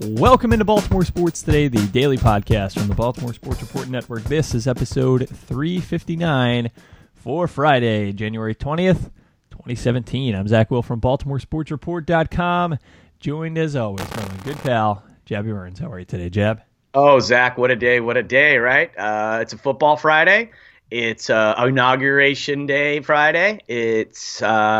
Welcome into Baltimore Sports Today, the daily podcast from the Baltimore Sports Report Network. This is episode 359 for Friday, January 20th, 2017. I'm Zach Will from BaltimoreSportsReport.com, joined as always by my good pal, Jabby Burns. How are you today, Jab? Oh, Zach, what a day, right? It's a football Friday. It's inauguration day Friday. It's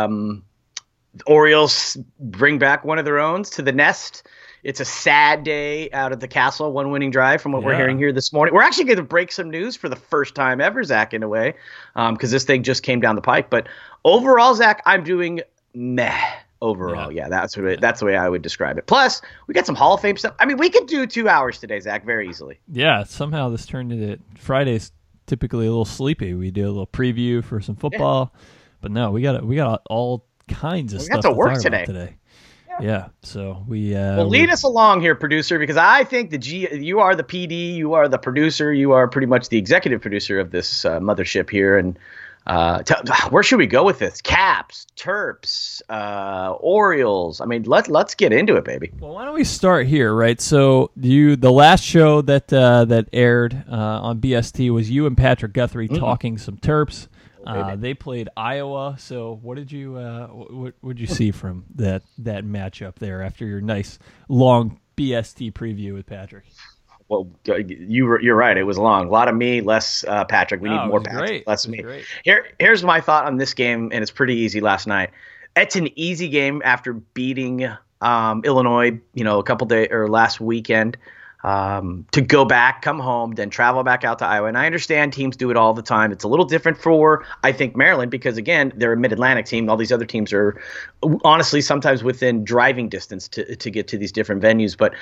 Orioles bring back one of their own to the nest. It's a sad day out at the Castle, one winning drive from what we're hearing here this morning. We're actually going to break some news for the first time ever, Zach, in a way, because this thing just came down the pike. But overall, Zach, I'm doing meh overall. Yeah, that's the way I would describe it. Plus, we got some Hall of Fame stuff. I mean, we could do 2 hours today, Zach, very easily. Yeah, somehow this turned into Friday's typically a little sleepy. We do a little preview for some football, but no, we got all kinds of stuff to work talk today. About today. Yeah, so well, lead us along here, producer, because I think you are the PD, you are the producer, you are pretty much the executive producer of this mothership here. And where should we go with this? Caps, Terps, Orioles. I mean, let's get into it, baby. Well, why don't we start here, right? So the last show that aired on BST was you and Patrick Guthrie talking some Terps. They played Iowa. So what did you see from that matchup there after your nice long BST preview with Patrick? Well, you're right. It was long. A lot of me, less Patrick. We need more Patrick, less me. Great. Here's my thought on this game, and it's pretty easy last night. It's an easy game after beating Illinois, a couple days or last weekend. To go back, come home, then travel back out to Iowa. And I understand teams do it all the time. It's a little different for, I think, Maryland because, again, they're a Mid-Atlantic team. All these other teams are honestly sometimes within driving distance to get to these different venues. But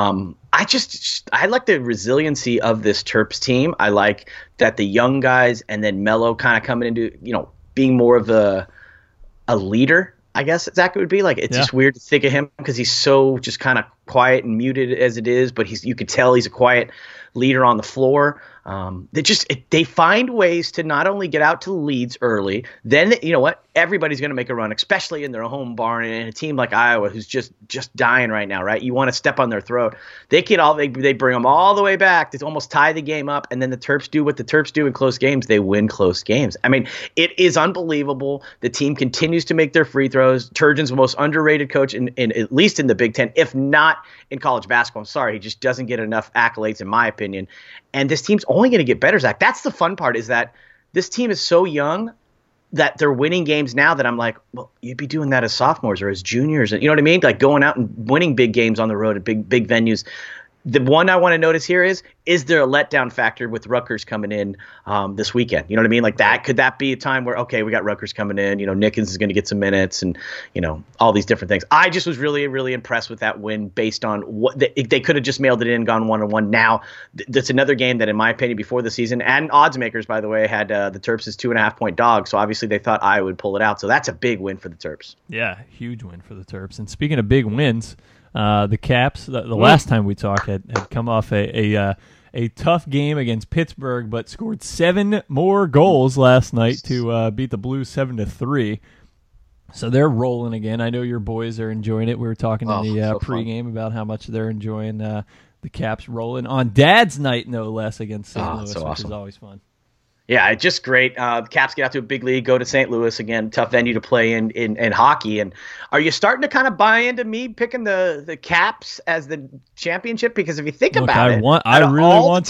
I like the resiliency of this Terps team. I like that the young guys and then Melo kind of coming into, being more of a leader, I guess Zach would be like. It's just weird to think of him because he's so just kind of quiet and muted as it is, but you could tell he's a quiet leader on the floor. They find ways to not only get out to the leads early, then you know what? Everybody's going to make a run, especially in their home barn and in a team like Iowa who's just dying right now, right? You want to step on their throat. They bring them all the way back to almost tie the game up, and then the Terps do what the Terps do in close games. They win close games. I mean, it is unbelievable. The team continues to make their free throws. Turgeon's the most underrated coach in at least in the Big Ten, if not in college basketball. I'm sorry, he just doesn't get enough accolades in my opinion. And this team's only going to get better, Zach. That's the fun part, is that this team is so young that they're winning games now that I'm like, well, you'd be doing that as sophomores or as juniors. You know what I mean? Like going out and winning big games on the road at big venues. The one I want to notice here is there a letdown factor with Rutgers coming in this weekend? You know what I mean? Like that, could that be a time where, okay, we got Rutgers coming in, Nickens is going to get some minutes and, all these different things. I just was really, really impressed with that win based on what they could have just mailed it in, gone 1-1. Now that's another game that, in my opinion, before the season, and odds makers, by the way, had the Terps as 2.5-point dog. So obviously they thought I would pull it out. So that's a big win for the Terps. Yeah, huge win for the Terps. And speaking of big wins, the Caps, the last time we talked, had come off a tough game against Pittsburgh, but scored 7 more goals last night to beat the Blues 7-3. So they're rolling again. I know your boys are enjoying it. We were talking in the pregame about how much they're enjoying the Caps rolling on Dad's night, no less, against St. Louis, so which is always fun. Yeah, just great. The Caps get out to a big league, go to St. Louis again, tough venue to play in hockey. And are you starting to kind of buy into me picking the Caps as the championship? Because if you think about it, I want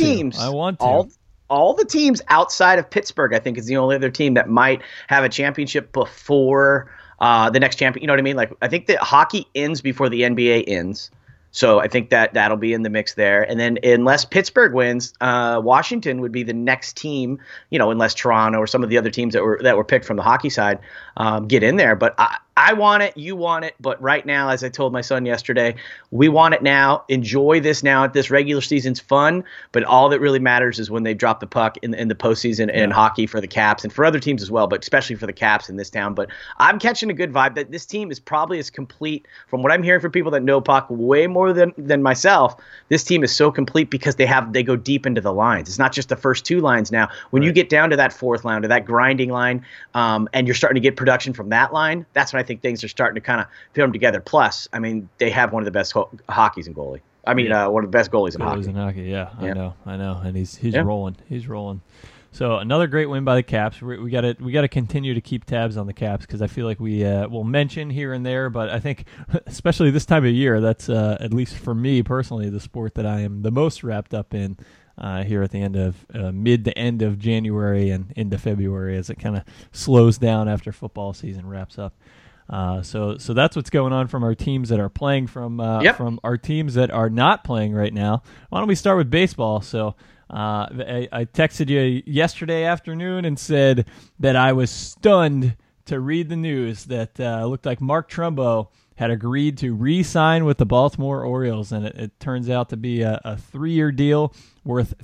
to. All the teams outside of Pittsburgh, I think, is the only other team that might have a championship before the next champion. You know what I mean? Like, I think that hockey ends before the NBA ends. So I think that'll be in the mix there. And then unless Pittsburgh wins, Washington would be the next team, unless Toronto or some of the other teams that were picked from the hockey side get in there. But I want it, you want it, but right now, as I told my son yesterday, we want it now. Enjoy this now. This regular season's fun, but all that really matters is when they drop the puck in the postseason in hockey for the Caps and for other teams as well, but especially for the Caps in this town. But I'm catching a good vibe that this team is probably as complete, from what I'm hearing from people that know puck way more than myself. This team is so complete because they go deep into the lines. It's not just the first 2 lines now. When you get down to that 4th line, to that grinding line, and you're starting to get production from that line, that's when I think things are starting to kind of fit them together. Plus, I mean, they have one of the best hockeys in goalie. I mean, one of the best goalies in Goalies hockey. in hockey, yeah. Yeah. I know, and he's rolling. He's rolling. So another great win by the Caps. We got to continue to keep tabs on the Caps because I feel like we will mention here and there, but I think especially this time of year, that's at least for me personally the sport that I am the most wrapped up in here at the end of mid to end of January and into February as it kind of slows down after football season wraps up. So that's what's going on from our teams that are playing, from our teams that are not playing right now. Why don't we start with baseball? So. I texted you yesterday afternoon and said that I was stunned to read the news that looked like Mark Trumbo had agreed to re-sign with the Baltimore Orioles, and it turns out to be a 3-year deal worth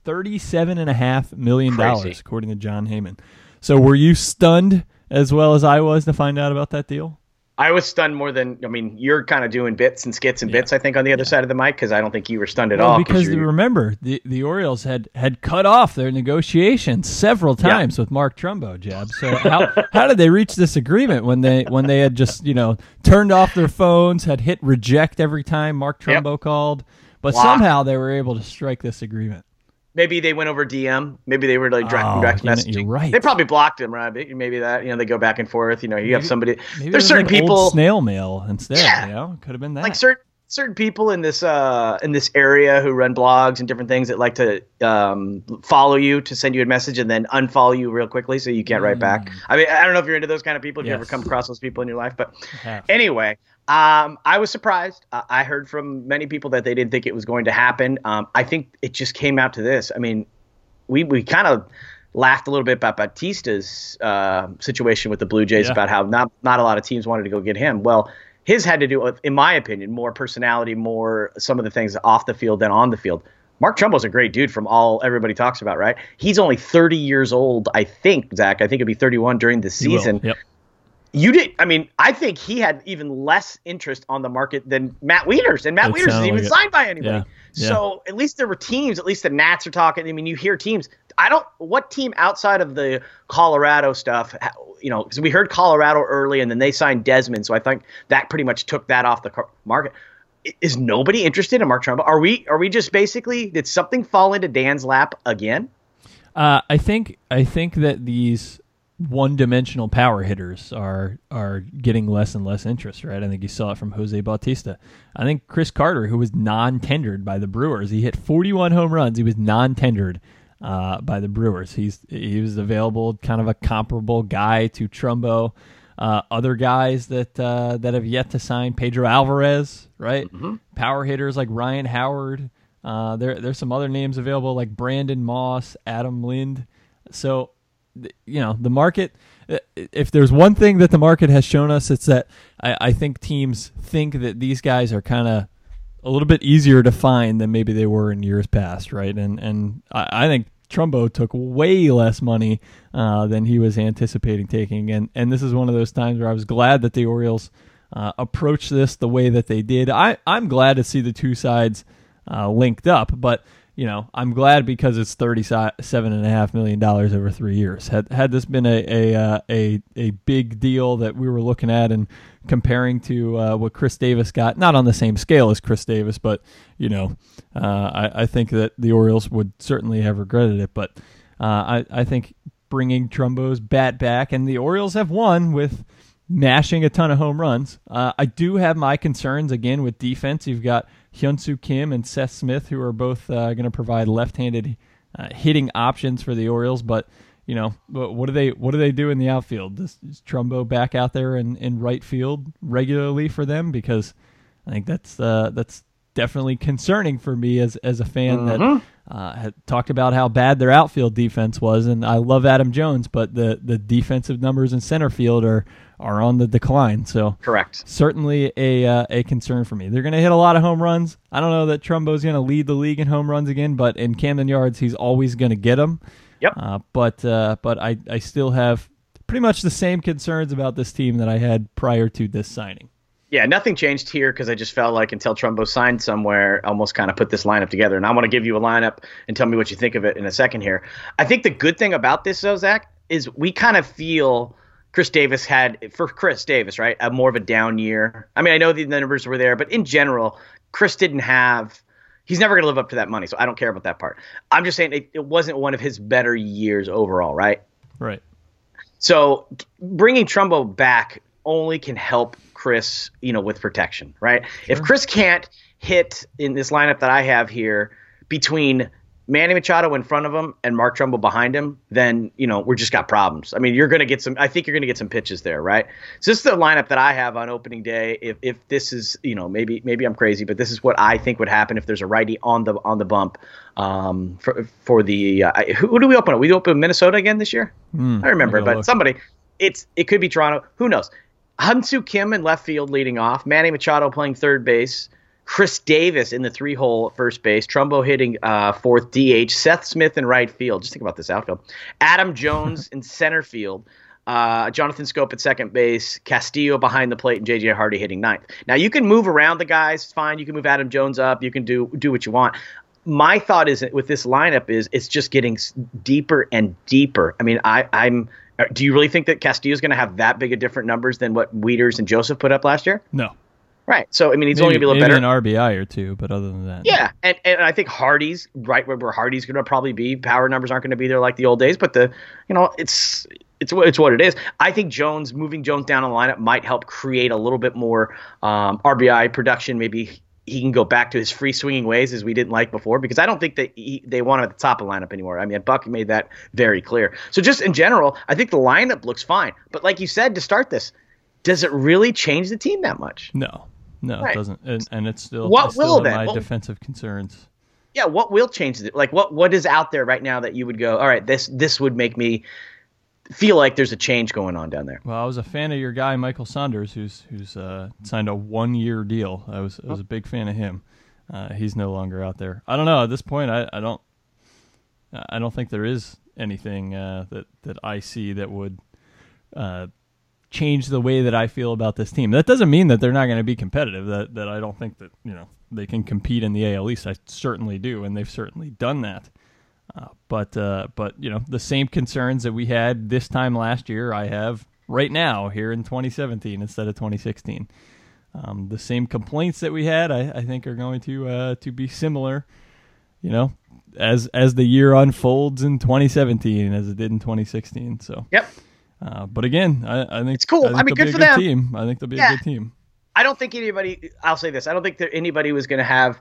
$37.5 million, according to John Heyman. So were you stunned as well as I was to find out about that deal? I was stunned more than, I mean, you're kind of doing bits and skits and bits, I think, on the other side of the mic, because I don't think you were stunned at all. Because remember, the Orioles had cut off their negotiations several times with Mark Trumbo, Jeb. So how did they reach this agreement when they had just, turned off their phones, had hit reject every time Mark Trumbo called, but somehow they were able to strike this agreement? Maybe they went over DM. Maybe they were like direct messaging. You're right. They probably blocked him, right? Maybe that, they go back and forth. You have somebody. There's certain like people. Old snail mail instead. Yeah. Could have been that. Like certain people in this area who run blogs and different things that like to follow you to send you a message and then unfollow you real quickly so you can't write back. I mean, I don't know if you're into those kind of people. If you ever come across those people in your life, but anyway. I was surprised. I heard from many people that they didn't think it was going to happen. I think it just came out to this. I mean, we kind of laughed a little bit about Batista's situation with the Blue Jays about how not a lot of teams wanted to go get him. Well, his had to do with, in my opinion, more personality, more some of the things off the field than on the field. Mark Trumbo's a great dude from all everybody talks about, right? He's only 30 years old, I think, Zach. I think he'll be 31 during the season. Yep. I think he had even less interest on the market than Matt Wieters, and Matt Wieters isn't even signed by anybody. Yeah. So at least there were teams, at least the Nats are talking. I mean, you hear teams. What team outside of the Colorado stuff, because we heard Colorado early and then they signed Desmond. So I think that pretty much took that off the market. Is nobody interested in Mark Trumbo? Are we just basically, did something fall into Dan's lap again? I think that these one-dimensional power hitters are getting less and less interest, right? I think you saw it from Jose Bautista. I think Chris Carter, who was non-tendered by the Brewers, he hit 41 home runs. He was non-tendered by the Brewers. He was available, kind of a comparable guy to Trumbo. Other guys that have yet to sign, Pedro Alvarez, right? Mm-hmm. Power hitters like Ryan Howard. There's some other names available like Brandon Moss, Adam Lind. So, the market, if there's one thing that the market has shown us, it's that I think teams think that these guys are kind of a little bit easier to find than maybe they were in years past, right? And I think Trumbo took way less money than he was anticipating taking. And this is one of those times where I was glad that the Orioles approached this the way that they did. I'm glad to see the two sides linked up, but I'm glad because it's $37.5 million over 3 years. Had this been a big deal that we were looking at and comparing to what Chris Davis got, not on the same scale as Chris Davis, but I think that the Orioles would certainly have regretted it. But I think bringing Trumbo's bat back, and the Orioles have won with mashing a ton of home runs. I do have my concerns again with defense. You've got Hyun-Soo Kim and Seth Smith, who are both going to provide left-handed hitting options for the Orioles. But what do they do in the outfield? Is Trumbo back out there in right field regularly for them? Because I think that's definitely concerning for me as a fan that had talked about how bad their outfield defense was, and I love Adam Jones, but the defensive numbers in center field are on the decline. So correct, certainly a concern for me. They're going to hit a lot of home runs. I don't know that Trumbo's going to lead the league in home runs again, but in Camden Yards, he's always going to get them. Yep. But I still have pretty much the same concerns about this team that I had prior to this signing. Yeah, nothing changed here because I just felt like until Trumbo signed somewhere, I almost kind of put this lineup together. And I want to give you a lineup and tell me what you think of it in a second here. I think the good thing about this, though, Zach, is we kind of feel Chris Davis had, for Chris Davis, right, more of a down year. I mean, I know the numbers were there, but in general, Chris didn't have. He's never going to live up to that money, so I don't care about that part. I'm just saying it wasn't one of his better years overall, right? Right. So bringing Trumbo back only can help Chris, with protection, right? Sure. If Chris can't hit in this lineup that I have here between Manny Machado in front of him and Mark Trumbo behind him, then, we're just got problems. I mean, I think you're going to get some pitches there, right? So this is the lineup that I have on opening day. If this is, maybe I'm crazy, but this is what I think would happen if there's a righty on the bump for the who do we open up? We open Minnesota again this year? I remember, but somebody, it could be Toronto. Who knows? Hyun-Soo Kim in left field leading off, Manny Machado playing third base, Chris Davis in the 3-hole first base, Trumbo hitting fourth DH, Seth Smith in right field. Just think about this outfield. Adam Jones in center field, Jonathan Scope at second base, Castillo behind the plate, and J.J. Hardy hitting ninth. Now, you can move around the guys. It's fine. You can move Adam Jones up. You can do what you want. My thought is with this lineup is it's just getting deeper and deeper. I mean, do you really think that Castillo is going to have that big of different numbers than what Wieters and Joseph put up last year? No. Right. So, I mean, he's only going to be a little better. Maybe an RBI or two, but other than that. Yeah. And I think Hardy's right where Hardy's going to probably be. Power numbers aren't going to be there like the old days, but it's what it is. I think moving Jones down on the lineup might help create a little bit more RBI production. Maybe he can go back to his free swinging ways as we didn't like before, because I don't think that they want him at the top of the lineup anymore. I mean, Buck made that very clear. So just in general, I think the lineup looks fine. But like you said, to start this, does it really change the team that much? No, right. It doesn't. And it's still, my defensive concerns. Yeah, what will change it? Like what is out there right now that you would go, all right, this would make me feel like there's a change going on down there? Well, I was a fan of your guy Michael Saunders, who's signed a 1-year deal. I was a big fan of him. He's no longer out there. I don't know. At this point, I don't think there is anything that I see that would change the way that I feel about this team. That doesn't mean that they're not going to be competitive. That I don't think that they can compete in the AL East. I certainly do, and they've certainly done that. But the same concerns that we had this time last year, I have right now here in 2017 instead of 2016. The same complaints that we had, I think, are going to be similar, as the year unfolds in 2017 as it did in 2016. So yep. But again, I think it's cool. I mean, good for them. Team. I think they'll be a good team. I don't think anybody. I'll say this: I don't think that anybody was going to have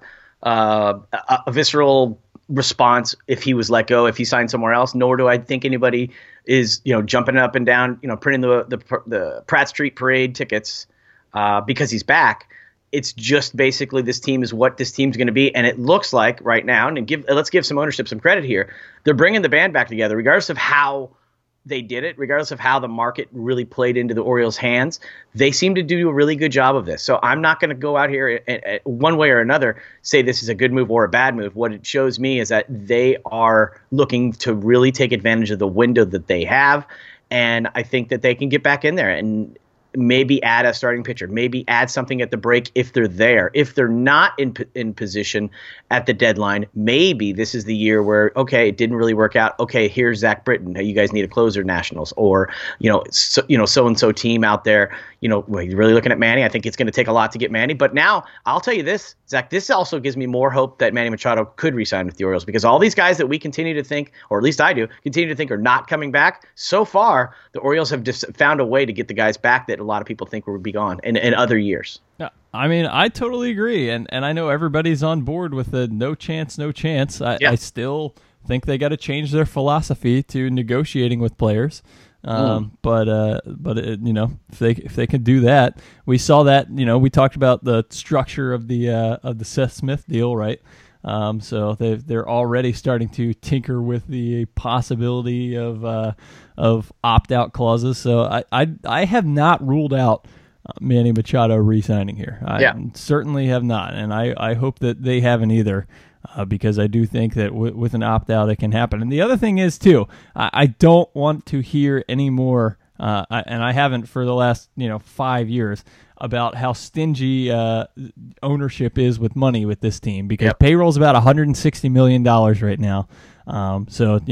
a visceral response if he was let go, if he signed somewhere else. Nor do I think anybody is jumping up and down, printing the Pratt Street Parade tickets because he's back. It's just basically this team is what this team's going to be, and it looks like right now. And let's give some ownership some credit here. They're bringing the band back together, regardless of how they did it, regardless of how the market really played into the Orioles' hands. They seem to do a really good job of this. So I'm not going to go out here and one way or another say this is a good move or a bad move. What it shows me is that they are looking to really take advantage of the window that they have, and I think that they can get back in there and maybe add a starting pitcher, maybe add something at the break if they're there. If they're not in position at the deadline, maybe this is the year where, okay, it didn't really work out. Okay, here's Zach Britton. Hey, you guys need a closer, Nationals, or so-and-so team out there. You're really looking at Manny. I think it's going to take a lot to get Manny. But now I'll tell you this, Zach, this also gives me more hope that Manny Machado could re-sign with the Orioles, because all these guys that we continue to think, or at least I do, continue to think are not coming back. So far, the Orioles have just found a way to get the guys back that a lot of people think would be gone in other years. Yeah, I mean, I totally agree, and I know everybody's on board with the no chance. I still think they got to change their philosophy to negotiating with players. But if they can do that, we saw that. We talked about the structure of the Seth Smith deal, right? So they're already starting to tinker with the possibility of opt-out clauses. So I have not ruled out Manny Machado re-signing here. I certainly have not, and I hope that they haven't either, because I do think that with an opt-out it can happen. And the other thing is, too, I don't want to hear any more, and I haven't for the last 5 years, about how stingy ownership is with money with this team, because payroll's about $160 million right now. So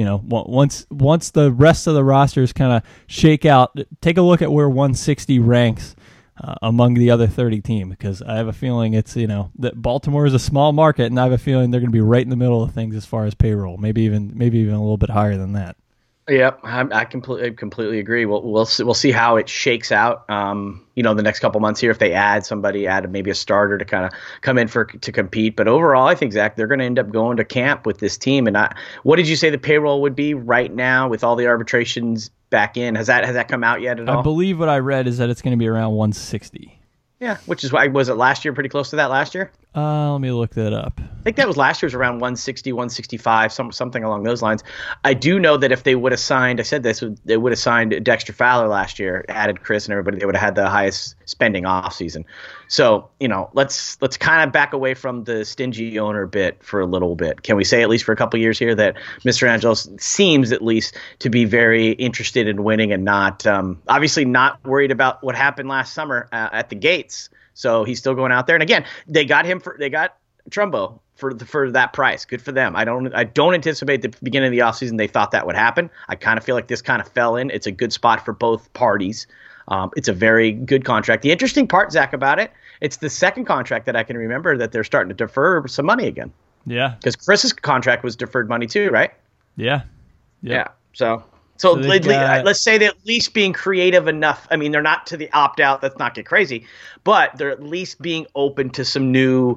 once the rest of the rosters kind of shake out, take a look at where 160 ranks among the other 30 team, because I have a feeling it's, that Baltimore is a small market, and I have a feeling they're going to be right in the middle of things as far as payroll, maybe even a little bit higher than that. Yep, I completely agree. We'll see how it shakes out. The next couple months here, if they add maybe a starter to kind of come in to compete. But overall, I think, Zach, they're going to end up going to camp with this team. And what did you say the payroll would be right now with all the arbitrations back in? Has that come out yet at all? I believe what I read is that it's going to be around 160. Yeah, which is why, was it last year, pretty close to that last year? Let me look that up. I think that was last year's around 160, 165, something along those lines. I do know that if they would have signed, I said this, they would have signed Dexter Fowler last year, added Chris and everybody, they would have had the highest spending offseason. So, let's kind of back away from the stingy owner bit for a little bit. Can we say, at least for a couple of years here, that Mr. Angelos seems at least to be very interested in winning and not, obviously not worried about what happened last summer at the gates. So he's still going out there. And again, they got Trumbo for that price. Good for them. I don't anticipate the beginning of the offseason they thought that would happen. I kind of feel like this kind of fell in. It's a good spot for both parties. It's a very good contract. The interesting part, Zach, about it, it's the second contract that I can remember that they're starting to defer some money again. Yeah. Because Chris's contract was deferred money too, right? Yeah. Yep. Yeah. So let's say they're at least being creative enough. I mean, they're not to the opt-out. Let's not get crazy. But they're at least being open to some new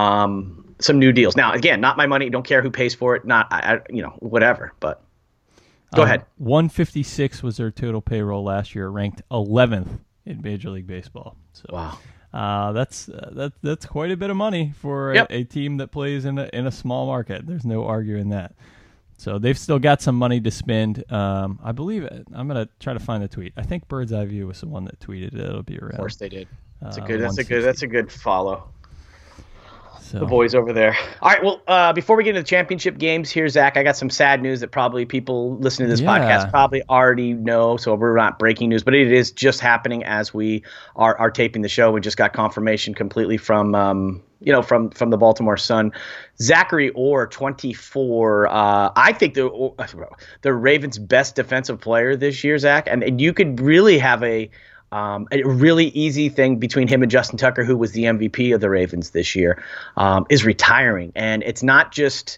deals. Now, again, not my money. Don't care who pays for it. Not, whatever. But go ahead. 156 was their total payroll last year, ranked 11th in Major League Baseball. So, wow. That's quite a bit of money for a team that plays in a small market. There's no arguing that. So they've still got some money to spend. I believe it. I'm going to try to find the tweet. I think Bird's Eye View was the one that tweeted it. It'll be around. Of course they did. That's a good follow. So. The boys over there. All right. Well, before we get into the championship games here, Zach, I got some sad news that probably people listening to this podcast probably already know. So we're not breaking news, but it is just happening as we are taping the show. We just got confirmation completely from from the Baltimore Sun. Zachary Orr, 24. I think the Ravens' best defensive player this year, Zach, and you could really have a really easy thing between him and Justin Tucker, who was the MVP of the Ravens this year, is retiring. And it's not just,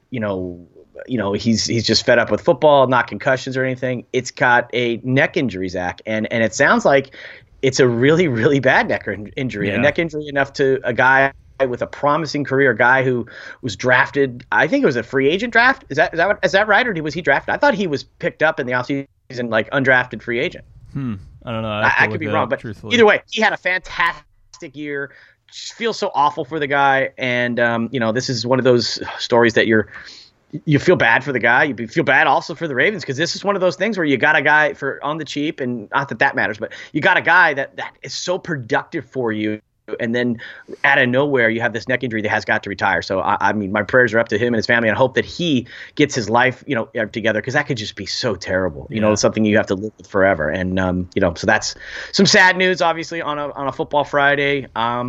he's just fed up with football, not concussions or anything. It's got a neck injury, Zach. And it sounds like it's a really, really bad neck injury. Yeah. A neck injury enough to a guy with a promising career, a guy who was drafted. I think it was a free agent draft. Is that right? Or was he drafted? I thought he was picked up in the offseason, like undrafted free agent. I don't know. I could be wrong, but either way, he had a fantastic year. Just feels so awful for the guy, and this is one of those stories that you feel bad for the guy. You feel bad also for the Ravens, because this is one of those things where you got a guy for on the cheap, and not that matters, but you got a guy that is so productive for you. And then out of nowhere, you have this neck injury that has got to retire. So, I mean, my prayers are up to him and his family, and I hope that he gets his life, together, because that could just be so terrible. Something you have to live with forever. And, so that's some sad news, obviously, on a football Friday.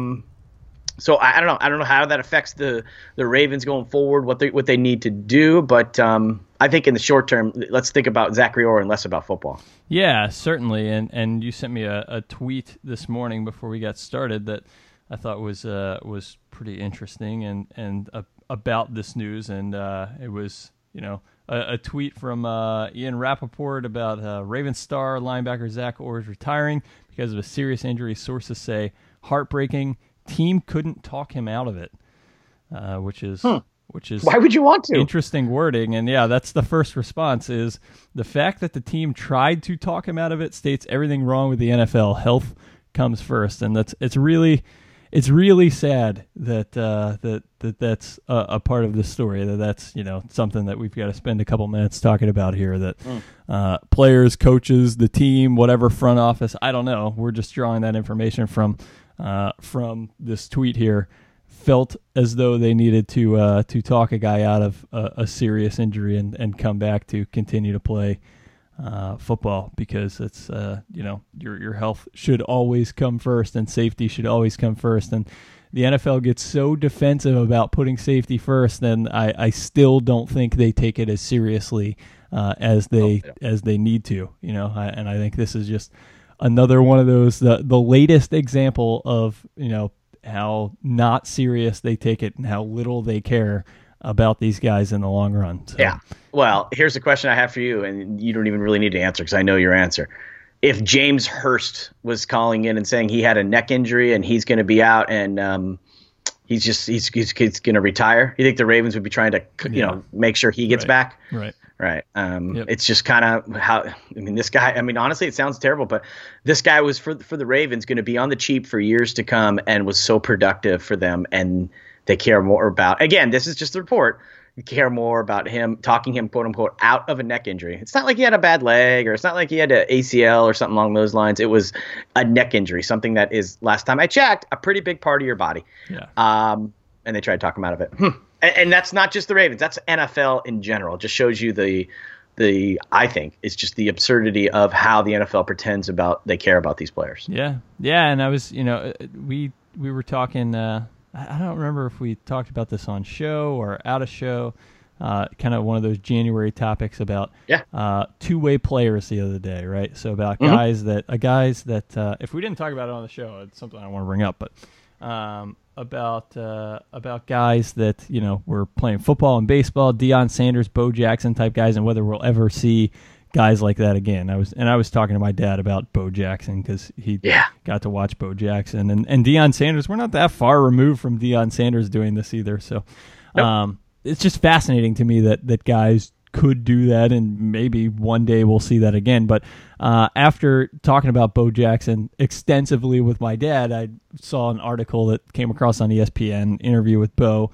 So I don't know. I don't know how that affects the Ravens going forward, what they need to do. But I think in the short term, let's think about Zachary Orr and less about football. Yeah, certainly. And you sent me a tweet this morning before we got started that I thought was pretty interesting and about this news. And it was a tweet from Ian Rappaport about Ravens star linebacker Zach Orr is retiring because of a serious injury. Sources say heartbreaking. Team couldn't talk him out of it, which is why would you want to? Interesting wording. And yeah, that's the first response is the fact that the team tried to talk him out of it states everything wrong with the NFL. Health comes first, and it's really sad that that's a part of the story. That's something that we've got to spend a couple minutes talking about here. That players, coaches, the team, whatever front office, I don't know. We're just drawing that information from this tweet here, felt as though they needed to talk a guy out of a serious injury and come back to continue to play football, because it's your health should always come first and safety should always come first. And the NFL gets so defensive about putting safety first, and I still don't think they take it as seriously as they need to. And I think this is just another one of those, the latest example of, how not serious they take it and how little they care about these guys in the long run. So. Yeah. Well, here's the question I have for you, and you don't even really need to answer because I know your answer. If James Hurst was calling in and saying he had a neck injury and he's going to be out and he's going to retire, you think the Ravens would be trying to make sure he gets back? Right. Right. It's just kind of this guy, honestly, it sounds terrible, but this guy was for the Ravens going to be on the cheap for years to come and was so productive for them. And they care more about, again, this is just a report. You care more about him talking him, quote unquote, out of a neck injury. It's not like he had a bad leg or it's not like he had an ACL or something along those lines. It was a neck injury, something that is, last time I checked, a pretty big part of your body. Yeah. And they tried to talk him out of it. And that's not just the Ravens. That's NFL in general. It just shows you I think it's just the absurdity of how the NFL pretends they care about these players. Yeah. Yeah. And I was, we were talking, I don't remember if we talked about this on show or out of show, kind of one of those January topics about two-way players the other day, right? So about guys that if we didn't talk about it on the show, it's something I want to bring up, but about guys that were playing football and baseball, Deion Sanders, Bo Jackson type guys, and whether we'll ever see guys like that again. I was talking to my dad about Bo Jackson because he got to watch Bo Jackson and Deion Sanders. We're not that far removed from Deion Sanders doing this either. So it's just fascinating to me that guys could do that, and maybe one day we'll see that again. But after talking about Bo Jackson extensively with my dad, I saw an article that came across on ESPN, interview with Bo,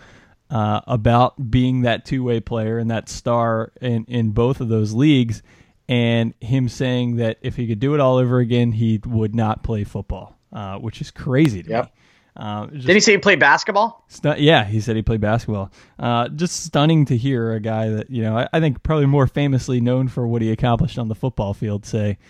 about being that two-way player and that star in both of those leagues, and him saying that if he could do it all over again, he would not play football, which is crazy to me. Did he say he played basketball? Yeah, he said he played basketball. Just stunning to hear a guy that, I think probably more famously known for what he accomplished on the football field say,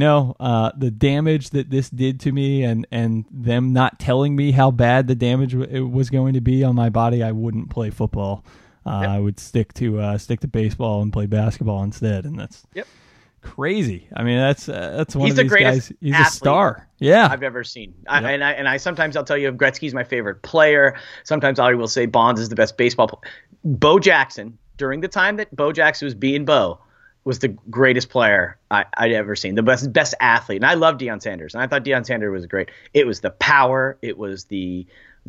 the damage that this did to me and them not telling me how bad the damage it was going to be on my body, I wouldn't play football. I would stick to baseball and play basketball instead. And that's crazy. That's one of these guys. He's a star. Yeah, I've ever seen. I sometimes I'll tell you Gretzky's my favorite player. Sometimes I will say Bonds is the best baseball player. Bo Jackson, during the time that Bo Jackson was being Bo, was the greatest player I'd ever seen. The best athlete. And I love Deion Sanders. And I thought Deion Sanders was great. It was the power. It was the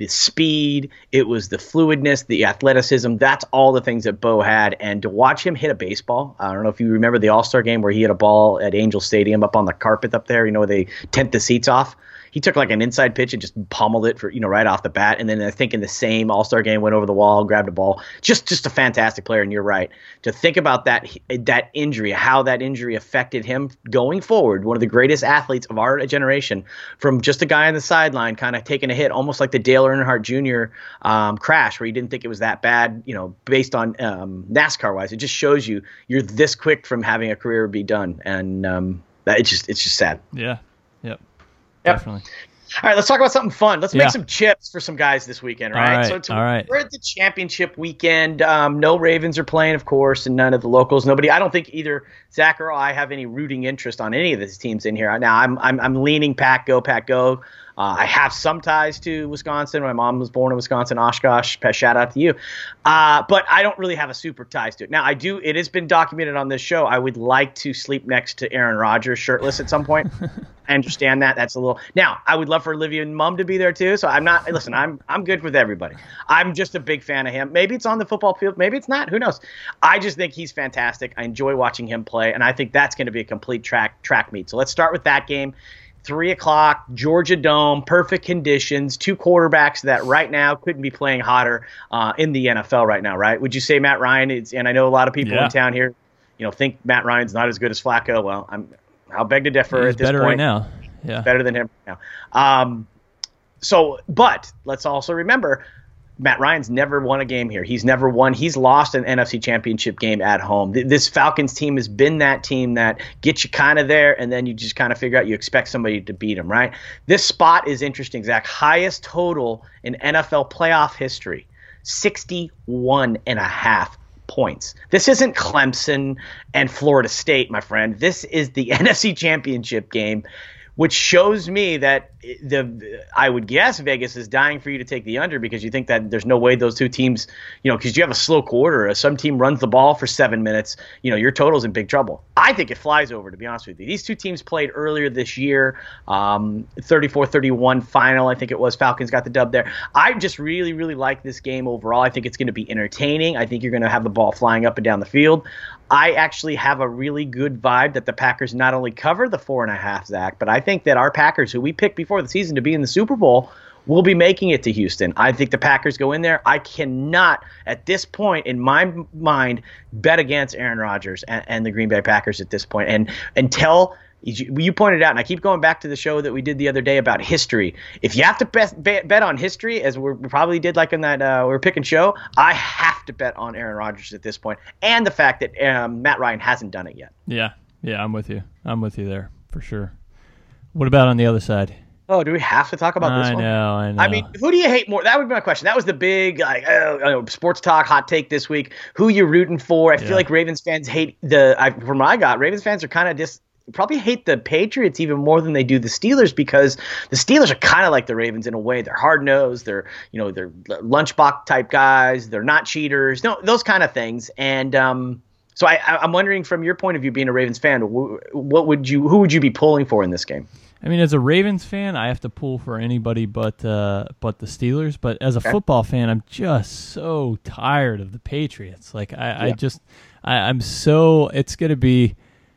speed, it was the fluidness, the athleticism. That's all the things that Bo had. And to watch him hit a baseball, I don't know if you remember the All-Star game where he hit a ball at Angel Stadium up on the carpet up there, where they tent the seats off. He took like an inside pitch and just pummeled it for, right off the bat. And then I think in the same All-Star game went over the wall, grabbed a ball. Just a fantastic player. And you're right. To think about that injury, how that injury affected him going forward, one of the greatest athletes of our generation, from just a guy on the sideline kind of taking a hit, almost like the Dale Earnhardt Jr. Crash, where you didn't think it was that bad, based on NASCAR-wise. It just shows you're this quick from having a career be done. And it's just sad. Yeah. Yep. Definitely. All right, let's talk about something fun. Let's make some chips for some guys this weekend, right? All right. We're at the championship weekend. No Ravens are playing, of course, and none of the locals. Nobody. I don't think either Zach or I have any rooting interest on any of these teams in here. Now, I'm leaning Pack Go. I have some ties to Wisconsin. My mom was born in Wisconsin, Oshkosh. Shout out to you. But I don't really have a super ties to it. Now, I do. It has been documented on this show. I would like to sleep next to Aaron Rodgers shirtless at some point. I understand that. That's a little. Now, I would love for Olivia and Mom to be there too. So I'm not. Listen, I'm good with everybody. I'm just a big fan of him. Maybe it's on the football field. Maybe it's not. Who knows? I just think he's fantastic. I enjoy watching him play, and I think that's going to be a complete track meet. So let's start with that game. 3:00, Georgia Dome, perfect conditions, two quarterbacks that right now couldn't be playing hotter in the NFL right now, right? Would you say Matt Ryan is, and I know a lot of people in town here, think Matt Ryan's not as good as Flacco. Well, I'll beg to differ at this point. He's better right now. Yeah. Better than him right now. But let's also remember, Matt Ryan's never won a game here. He's never won. He's lost an NFC Championship game at home. This Falcons team has been that team that gets you kind of there, and then you just kind of figure out you expect somebody to beat them, right? This spot is interesting, Zach. Highest total in NFL playoff history, 61.5 points. This isn't Clemson and Florida State, my friend. This is the NFC Championship game. which shows me that I would guess Vegas is dying for you to take the under because you think that there's no way those two teams, because you have a slow quarter. Some team runs the ball for 7 minutes, your total's in big trouble. I think it flies over, to be honest with you. These two teams played earlier this year, 34-31 final, I think it was. Falcons got the dub there. I just really, really like this game overall. I think it's going to be entertaining. I think you're going to have the ball flying up and down the field. I actually have a really good vibe that the Packers not only cover the 4.5, Zach, but I think that our Packers, who we picked before the season to be in the Super Bowl, will be making it to Houston. I think the Packers go in there. I cannot, at this point in my mind, bet against Aaron Rodgers and the Green Bay Packers at this point. And until you pointed out, and I keep going back to the show that we did the other day about history. If you have to bet on history, as we probably did like in that we were picking show, I have to bet on Aaron Rodgers at this point, and the fact that Matt Ryan hasn't done it yet. Yeah, I'm with you. I'm with you there for sure. What about on the other side? Oh, do we have to talk about this one? I know. I mean, who do you hate more? That would be my question. That was the big sports talk hot take this week. Who you rooting for? I feel like Ravens fans hate from what I got, Ravens fans are kind of just probably hate the Patriots even more than they do the Steelers because the Steelers are kind of like the Ravens in a way. They're hard-nosed. They're lunchbox type guys. They're not cheaters. No, those kind of things. And so I'm wondering, from your point of view, being a Ravens fan, who would you be pulling for in this game? I mean, as a Ravens fan, I have to pull for anybody but the Steelers. But as a football fan, I'm just so tired of the Patriots. Like I'm so. It's going to be.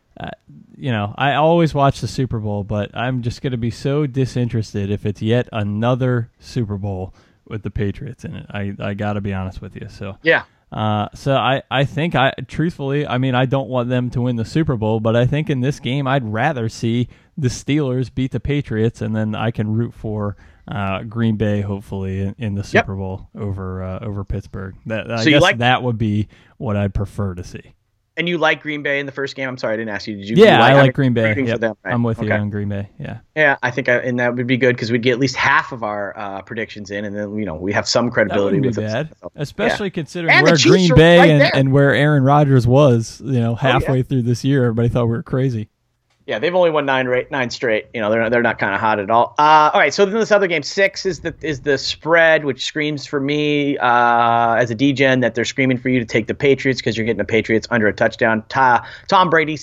I always watch the Super Bowl, but I'm just going to be so disinterested if it's yet another Super Bowl with the Patriots in it. I got to be honest with you. So yeah. So I think truthfully, I mean, I don't want them to win the Super Bowl, but I think in this game I'd rather see the Steelers beat the Patriots, and then I can root for Green Bay hopefully in the Super Bowl over Pittsburgh. I guess that would be what I'd prefer to see. And you like Green Bay in the first game? I'm sorry, I didn't ask you. Did you? Yeah, I like Green Bay. Yep. Them, right? I'm with you on Green Bay. Yeah. Yeah, I think and that would be good because we'd get at least half of our predictions in, and then we have some credibility with it. Bad, especially considering where Green Bay and where Aaron Rodgers was. Halfway through this year, everybody thought we were crazy. Yeah, they've only won nine straight. They're not kind of hot at all. All right, so then this other game, 6 is the spread, which screams for me as a DGen that they're screaming for you to take the Patriots because you're getting the Patriots under a touchdown. Tom Brady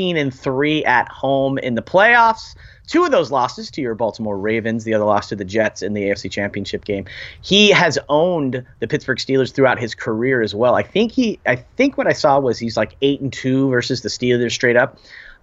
16-3 at home in the playoffs. 2 of those losses to your Baltimore Ravens, the other loss to the Jets in the AFC Championship game. He has owned the Pittsburgh Steelers throughout his career as well. I think what I saw was he's like 8-2 versus the Steelers straight up.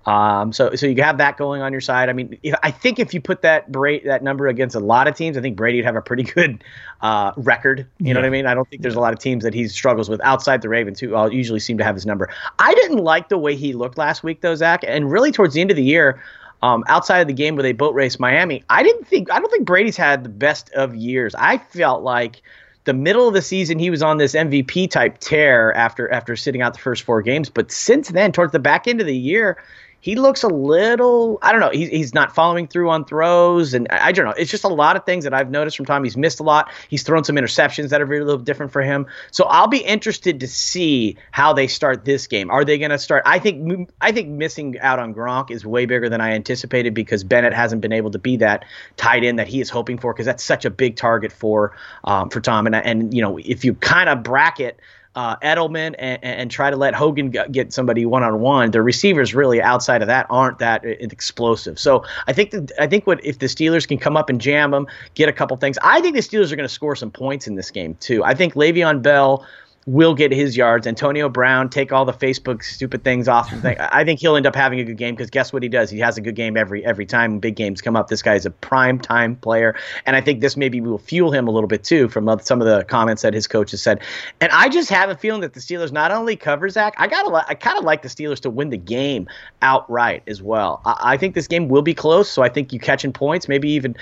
So you have that going on your side. I mean, I think if you put that number against a lot of teams, I think Brady would have a pretty good record. You know what I mean? I don't think there's a lot of teams that he struggles with outside the Ravens who usually seem to have his number. I didn't like the way he looked last week, though, Zach, and really towards the end of the year, outside of the game where they boat raced Miami, I don't think Brady's had the best of years. I felt like the middle of the season, he was on this MVP type tear after sitting out the first 4 games. But since then, towards the back end of the year, he looks a little, I don't know, he's not following through on throws, and I don't know. It's just a lot of things that I've noticed from Tom. He's missed a lot. He's thrown some interceptions that are a little different for him. So I'll be interested to see how they start this game. Are they going to start? I think missing out on Gronk is way bigger than I anticipated because Bennett hasn't been able to be that tight end that he is hoping for because that's such a big target for Tom. And if you kind of bracket Edelman and try to let Hogan get somebody one-on-one, the receivers really outside of that aren't that explosive. So I think if the Steelers can come up and jam them, get a couple things, I think the Steelers are going to score some points in this game too. I think Le'Veon Bell will get his yards. Antonio Brown, take all the Facebook stupid things off. I think he'll end up having a good game because guess what he does? He has a good game every time big games come up. This guy is a prime time player, and I think this maybe will fuel him a little bit too from some of the comments that his coach has said. And I just have a feeling that the Steelers not only cover Zach, I kind of like the Steelers to win the game outright as well. I think this game will be close, so I think you catching points, maybe even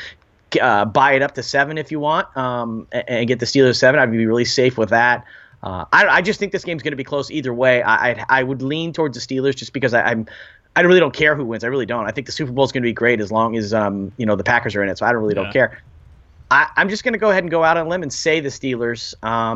buy it up to 7 if you want, and get the Steelers 7. I'd be really safe with that. I just think this game's going to be close either way. I would lean towards the Steelers just because I really don't care who wins. I really don't. I think the Super Bowl is going to be great as long as the Packers are in it. So I really don't care. I'm just going to go ahead and go out on a limb and say the Steelers.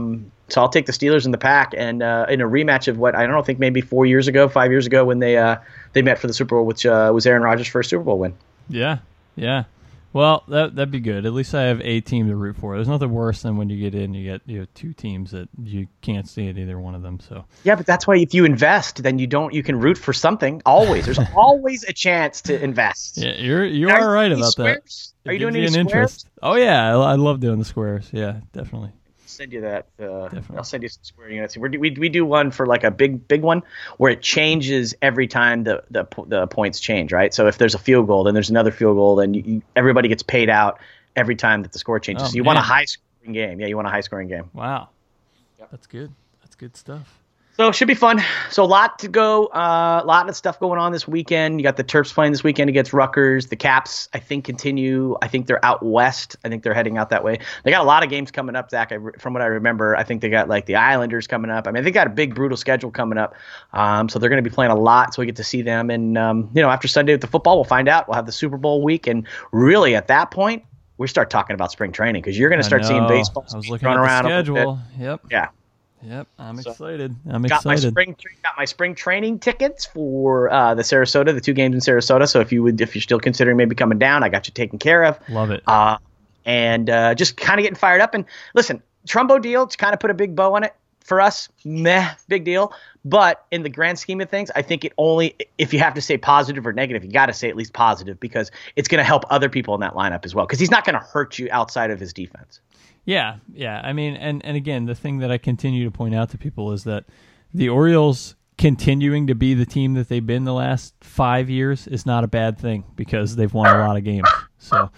So I'll take the Steelers in the pack and in a rematch of what I don't think maybe 5 years ago when they met for the Super Bowl, which was Aaron Rodgers' first Super Bowl win. Yeah, yeah. Well, that'd be good. At least I have a team to root for. There's nothing worse than when you get in, you have two teams that you can't stand either one of them. So Yeah, but that's why if you invest, then you can root for something. Always, there's always a chance to invest. yeah, you are right about that. Are you It doing gives any you an squares? interest. Oh yeah, I love doing the squares. Yeah, definitely. Send you that. Definitely. I'll send you some square units. We do one for like a big one where it changes every time the points change, right? So if there's a field goal, then there's another field goal, then everybody gets paid out every time that the score changes. Oh, so you want a man. high scoring game. Yeah, you want a high scoring game. Wow, Yep. that's good. That's good stuff. So it should be fun. So a lot to go. A lot of stuff going on this weekend. You got the Terps playing this weekend against Rutgers. The Caps, I think, continue. I think they're out west. I think they're heading out that way. They got a lot of games coming up, Zach. From what I remember, I think they got like the Islanders coming up. I mean, they got a big, brutal schedule coming up. So they're going to be playing a lot. So we get to see them. And, after Sunday with the football, we'll find out. We'll have the Super Bowl week. And really, at that point, we start talking about spring training because you're going to start seeing baseball I was looking run at around the a little bit. schedule. Yep. Yeah. Yep. I'm So, excited. I'm Got excited. my spring training tickets for the Sarasota, the 2 games in Sarasota. So if you're still considering maybe coming down, I got you taken care of. Love it. And just kind of getting fired up. And listen, Trumbo deal to kind of put a big bow on it for us. Meh, big deal. But in the grand scheme of things, I think it only, if you have to say positive or negative, you got to say at least positive because it's going to help other people in that lineup as well. Because he's not going to hurt you outside of his defense. Yeah, yeah. I mean, and again, the thing that I continue to point out to people is that the Orioles continuing to be the team that they've been the last 5 years is not a bad thing because they've won a lot of games. So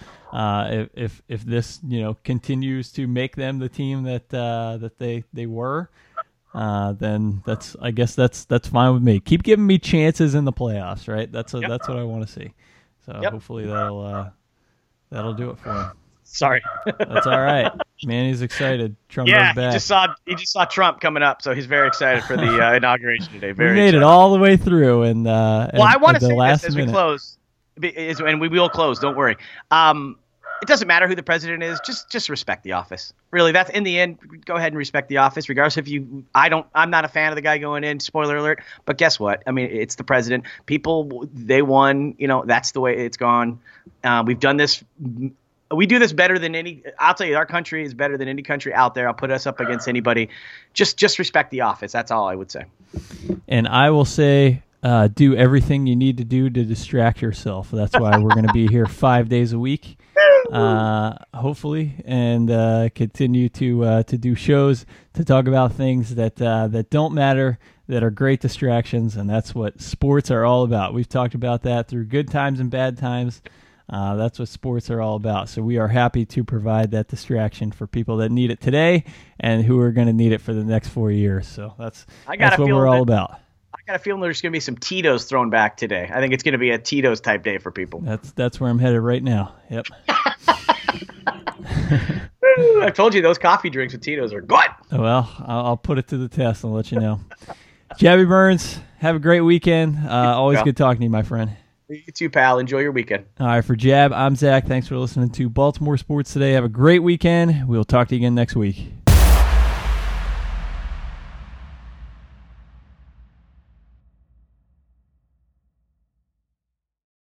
if this continues to make them the team that they were, then I guess that's fine with me. Keep giving me chances in the playoffs, right? That's what I want to see. So hopefully that'll do it for him. Sorry. That's all right. Man, he's excited. Trump Yeah, back. he just saw Trump coming up, so he's very excited for the inauguration today. Very we made excited. it all the way through, and Well, I want to say last this as minute. we close, and we will close. Don't worry. It doesn't matter who the president is. Just respect the office. Really, that's in the end. Go ahead and respect the office, regardless if you. I'm not a fan of the guy going in. Spoiler alert. But guess what? I mean, it's the president. People, they won. That's the way it's gone. We've done this. We do this better than any. I'll tell you, our country is better than any country out there. I'll put us up against anybody. Just respect the office. That's all I would say. And I will say, do everything you need to do to distract yourself. That's why we're going to be here 5 days a week, hopefully, and continue to do shows to talk about things that don't matter, that are great distractions, and that's what sports are all about. We've talked about that through good times and bad times. That's what sports are all about. So we are happy to provide that distraction for people that need it today and who are going to need it for the next 4 years. So that's what we're all about. I got a feeling there's going to be some Tito's thrown back today. I think it's going to be a Tito's type day for people. That's where I'm headed right now. Yep. I told you those coffee drinks with Tito's are good. Well, I'll put it to the test and let you know. Jabby Burns, have a great weekend. Always good talking to you, my friend. You too, pal. Enjoy your weekend. All right, for Jab, I'm Zach. Thanks for listening to Baltimore Sports Today. Have a great weekend. We'll talk to you again next week.